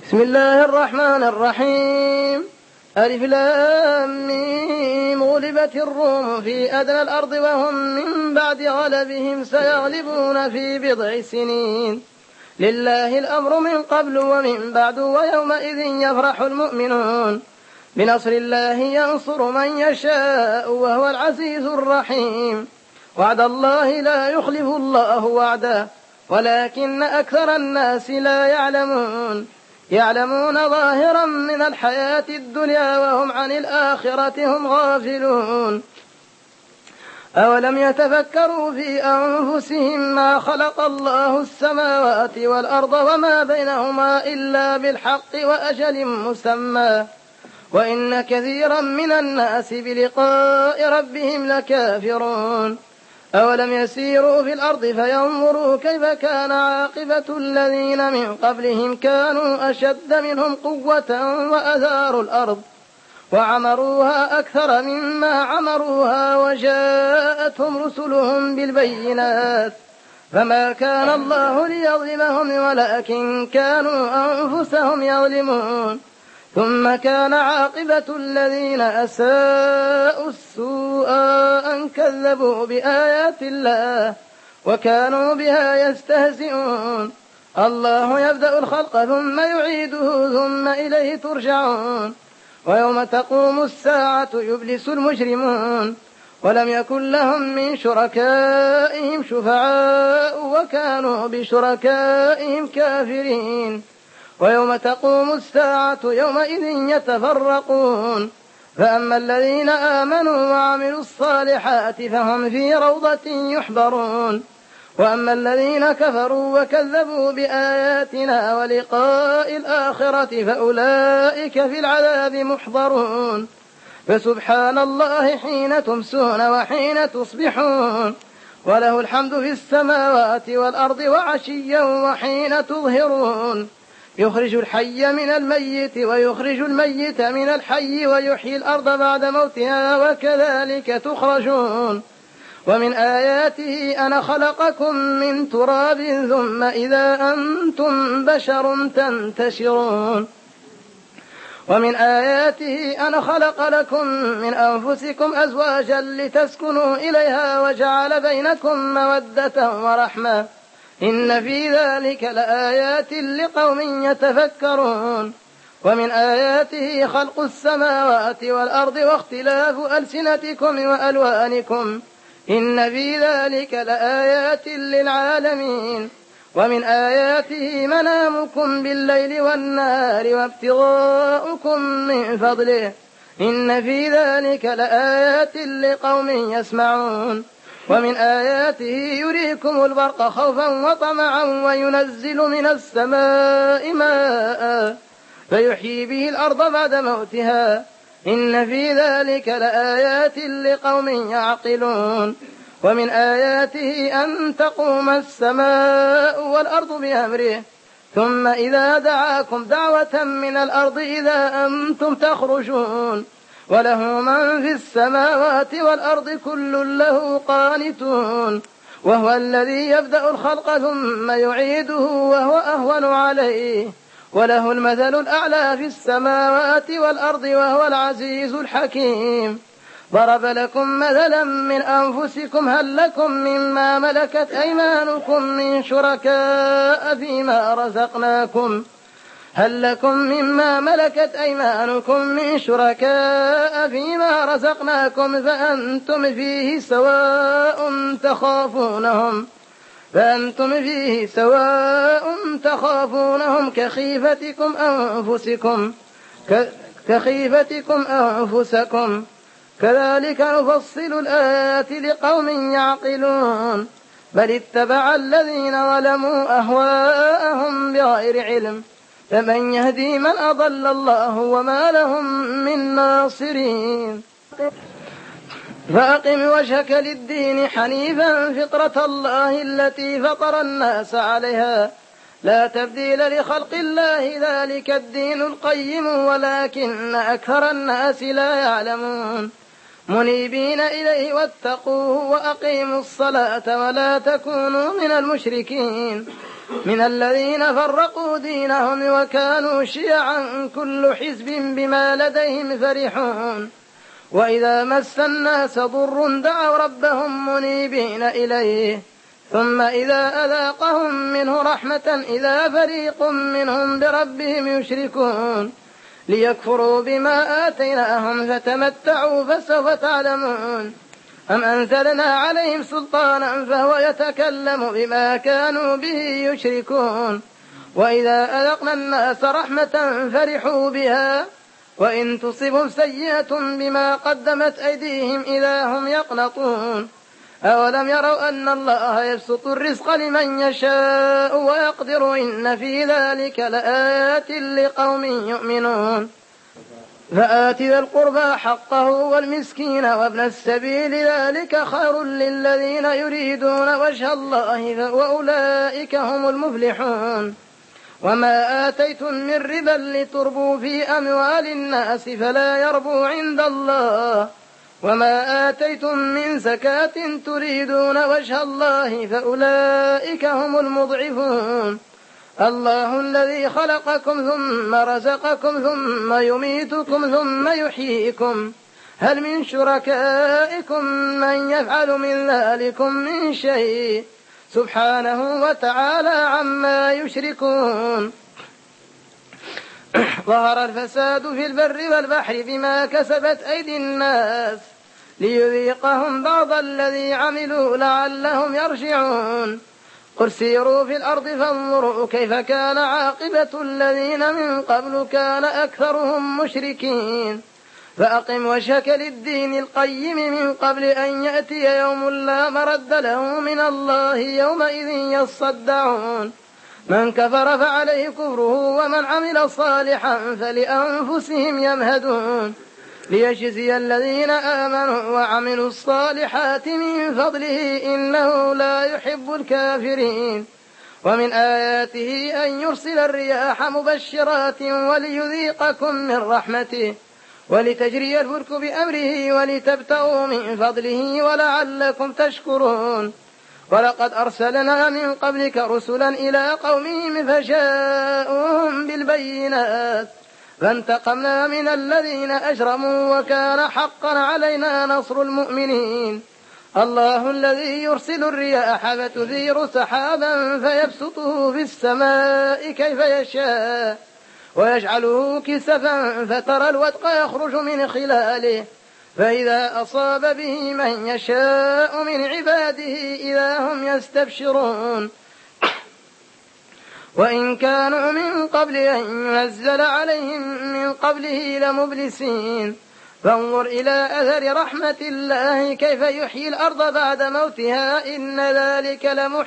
بسم الله الرحمن الرحيم. ألف لام ميم. غلبت الروم في أدنى الأرض وهم من بعد غلبهم سيغلبون في بضع سنين. لله الأمر من قبل ومن بعد ويومئذ يفرح المؤمنون بنصر الله ينصر من يشاء وهو العزيز الرحيم. وعد الله لا يخلف الله وعده ولكن أكثر الناس لا يعلمون ظاهرا من الحياة الدنيا وهم عن الآخرة هم غافلون. أولم يتفكروا في أنفسهم ما خلق الله السماوات والأرض وما بينهما إلا بالحق وأجل مسمى وإن كثيرا من الناس بلقاء ربهم لكافرون. أولم يسيروا في الأرض فينظروا كيف كان عاقبة الذين من قبلهم كانوا أشد منهم قوة وأثاروا الأرض وعمروها أكثر مما عمروها وجاءتهم رسلهم بالبينات فما كان الله ليظلمهم ولكن كانوا أنفسهم يظلمون. ثم كان عاقبة الذين أساءوا السوء أن كذبوا بآيات الله وكانوا بها يستهزئون. الله يبدأ الخلق ثم يعيده ثم إليه ترجعون. ويوم تقوم الساعة يبلس المجرمون ولم يكن لهم من شركائهم شفعاء وكانوا بشركائهم كافرين. ويوم تقوم الساعة يومئذ يتفرقون فأما الذين آمنوا وعملوا الصالحات فهم في روضة يحبرون وأما الذين كفروا وكذبوا بآياتنا ولقاء الآخرة فأولئك في العذاب محضرون. فسبحان الله حين تمسون وحين تصبحون وله الحمد في السماوات والأرض وعشيا وحين تظهرون. يخرج الحي من الميت ويخرج الميت من الحي ويحيي الأرض بعد موتها وكذلك تخرجون. ومن آياته أن خلقكم من تراب ثم إذا أنتم بشر تنتشرون. ومن آياته أن خلق لكم من أنفسكم أزواجا لتسكنوا إليها وجعل بينكم مودة ورحمة إن في ذلك لآيات لقوم يتفكرون. ومن آياته خلق السماوات والأرض واختلاف ألسنتكم وألوانكم إن في ذلك لآيات للعالمين. ومن آياته منامكم بالليل والنهار وابتغاؤكم من فضله إن في ذلك لآيات لقوم يسمعون. ومن آياته يريكم البرق خوفا وطمعا وينزل من السماء ماء فيحيي به الأرض بعد موتها إن في ذلك لآيات لقوم يعقلون. ومن آياته أن تقوم السماء والأرض بأمره ثم إذا دعاكم دعوة من الأرض إذا أنتم تخرجون وله من في السماوات والأرض كل له قانتون. وهو الذي يبدأ الخلق ثم يعيده وهو أهون عليه وله المثل الأعلى في السماوات والأرض وهو العزيز الحكيم. ضرب لكم مثلا من أنفسكم هل لكم مما ملكت أيمانكم من شركاء فيما رزقناكم فأنتم فيه سواء تخافونهم كخيفتكم أنفسكم كذلك نفصل الآيات لقوم يعقلون. بل اتبع الذين ظلموا أهواءهم بغير علم فمن يهدي من أضل الله وما لهم من ناصرين. فأقم وجهك للدين حنيفا فطرة الله التي فطر الناس عليها لا تبديل لخلق الله ذلك الدين القيم ولكن أكثر الناس لا يعلمون. منيبين إليه واتقوه وأقيموا الصلاة ولا تكونوا من المشركين من الذين فرقوا دينهم وكانوا شيعا كل حزب بما لديهم فرحون وإذا مس الناس ضر دعوا ربهم منيبين إليه ثم إذا أذاقهم منه رحمة إذا فريق منهم بربهم يشركون ليكفروا بما آتيناهم فتمتعوا فسوف تعلمون أم أنزلنا عليهم سلطانا فهو يتكلم بما كانوا به يشركون وإذا أذقنا الناس رحمة فرحوا بها وإن تصبهم سيئة بما قدمت أيديهم إذا هم يقنطون أولم يروا أن الله يبسط الرزق لمن يشاء ويقدر إن في ذلك لآيات لقوم يؤمنون فآت ذا القربى حقه والمسكين وابن السبيل ذلك خير للذين يريدون وجه الله وأولئك هم المفلحون وما آتيتم من ربا لتربوا في أموال الناس فلا يربو عند الله وما آتيتم من زكاة تريدون وجه الله فأولئك هم المضعفون الله الذي خلقكم ثم رزقكم ثم يميتكم ثم يحييكم هل من شركائكم من يفعل من ذلكم من شيء سبحانه وتعالى عما يشركون ظهر الفساد في البر والبحر بما كسبت أيدي الناس ليذيقهم بعض الذي عملوا لعلهم يرجعون قل سيروا في الأرض فانظروا كيف كان عاقبة الذين من قبل كان أكثرهم مشركين فأقم وجهك للدين القيم من قبل أن يأتي يوم لا مرد له من الله يومئذ يصدعون من كفر فعليه كفره ومن عمل صالحا فلأنفسهم يمهدون ليجزي الذين آمنوا وعملوا الصالحات من فضله إنه لا يحب الكافرين ومن آياته أن يرسل الرياح مبشرات وليذيقكم من رحمته ولتجري الفلك بأمره ولتبتغوا من فضله ولعلكم تشكرون ولقد أرسلنا من قبلك رسلا إلى قومهم فجاءوهم بالبينات فانتقمنا من الذين أجرموا وكان حقا علينا نصر المؤمنين الله الذي يرسل الرياح فتثير سحابا فيبسطه في السماء كيف يشاء ويجعله كسفا فترى الودق يخرج من خلاله فإذا أصاب به من يشاء من عباده إذا هم يستبشرون وإن كانوا من قبل أن ينزل عليهم من قبله لمبلسين فانظر إلى أثر رحمة الله كيف يحيي الأرض بعد موتها إن ذلك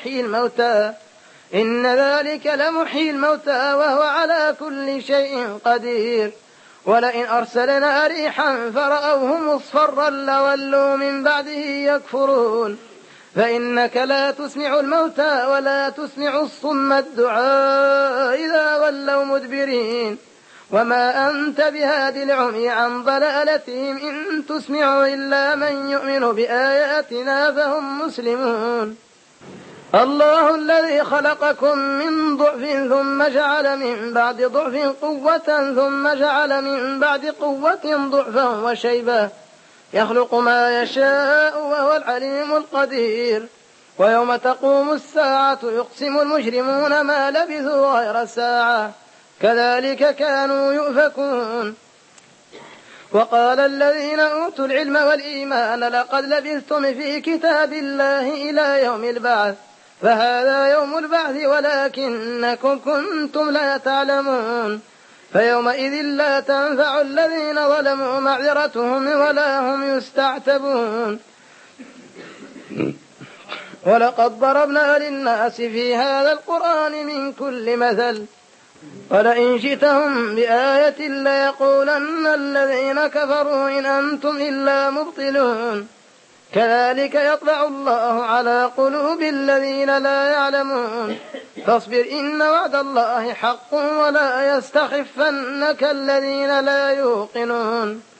لمحيي الموتى وهو على كل شيء قدير ولئن أرسلنا ريحا فرأوه مصفرا لولوا من بعده يكفرون فإنك لا تسمع الموتى ولا تسمع الصم الدعاء إذا ولوا مدبرين وما أنت بهاد العمي عن ضلالتهم إن تسمع إلا من يؤمن بآياتنا فهم مسلمون الله الذي خلقكم من ضعف ثم جعل من بعد ضعف قوة ثم جعل من بعد قوة ضعفا وشيبة يخلق ما يشاء وهو العليم القدير ويوم تقوم الساعة يقسم المجرمون ما لبثوا غير ساعة كذلك كانوا يؤفكون وقال الذين أوتوا العلم والإيمان لقد لبثتم في كتاب الله إلى يوم البعث فهذا يوم البعث ولكنكم كنتم لا تعلمون فيومئذ لا تنفع الذين ظلموا معذرتهم ولا هم يستعتبون ولقد ضربنا للناس في هذا القرآن من كل مثل ولئن جئتهم بآية ليقولن الذين كفروا إن أنتم إلا مبطلون كذلك يطبع الله على قلوب الذين لا يعلمون فاصبر إن وعد الله حق ولا يستخفنك الذين لا يوقنون